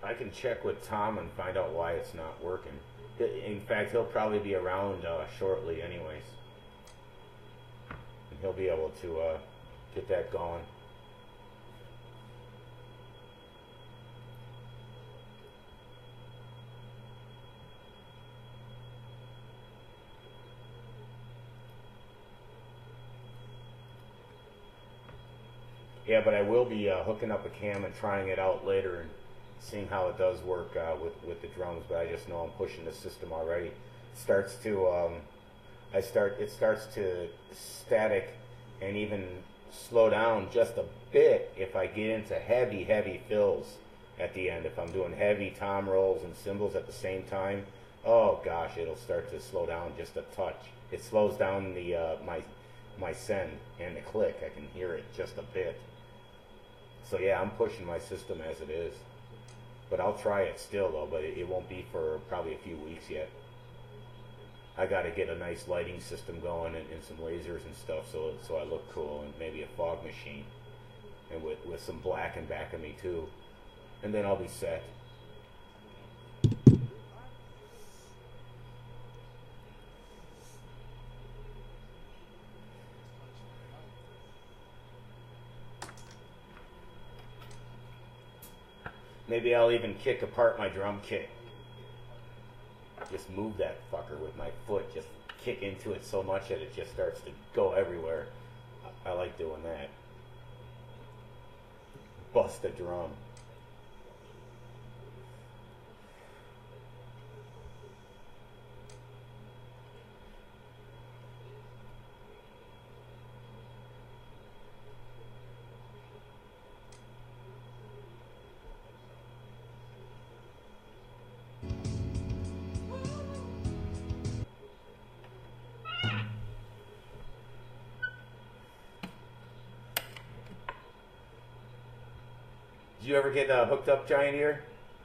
I can check with Tom and find out why it's not working. In fact, he'll probably be around shortly anyways. And he'll be able to get that going. Yeah, but I will be hooking up a cam and trying it out later and seeing how it does work with the drums. But I just know I'm pushing the system already. It starts to it starts to static and even slow down just a bit if I get into heavy fills at the end. If I'm doing heavy tom rolls and cymbals at the same time, oh gosh, it'll start to slow down just a touch. It slows down the my send and the click. I can hear it just a bit. So yeah, I'm pushing my system as it is. But I'll try it still though, but it won't be for probably a few weeks yet. I got to get a nice lighting system going and some lasers and stuff so I look cool, and maybe a fog machine and with some black in back of me too. And then I'll be set. Maybe I'll even kick apart my drum kit. Just move that fucker with my foot. Just kick into it so much that it just starts to go everywhere. I like doing that. Bust a drum. Did you ever get hooked up Giant Ear?